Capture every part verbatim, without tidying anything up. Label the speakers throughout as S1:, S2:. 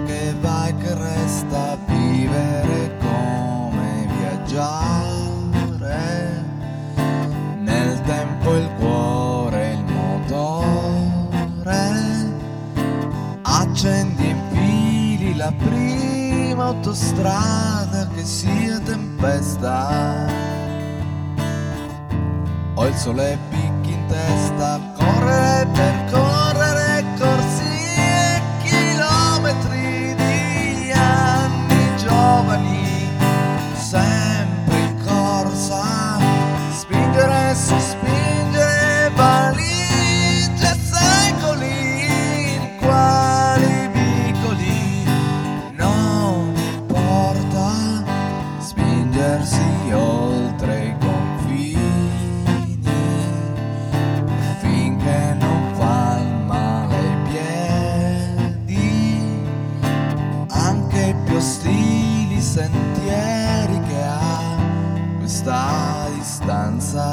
S1: che vai che resta, vivere come viaggiare, nel tempo il cuore, il motore, accendi e infili la prima autostrada che sia tempesta, ho il sole picchi in testa, correre per correre corsi e chilometri di anni giovani, sempre in corsa, spingere e sospingere valigie secoli, in quali vicoli non importa, spingersi oltre i confini finché non fa il male ai piedi, anche i più ostili sentieri che ha questa distanza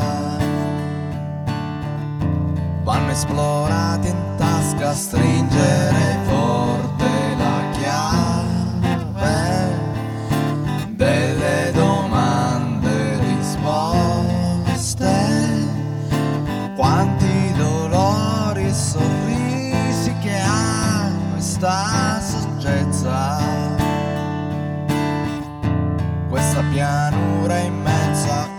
S1: vanno esplorati in tasca, stringere forte la chiave delle domande risposte, quanti dolori e sorrisi che ha questa saggezza, questa pianura immensa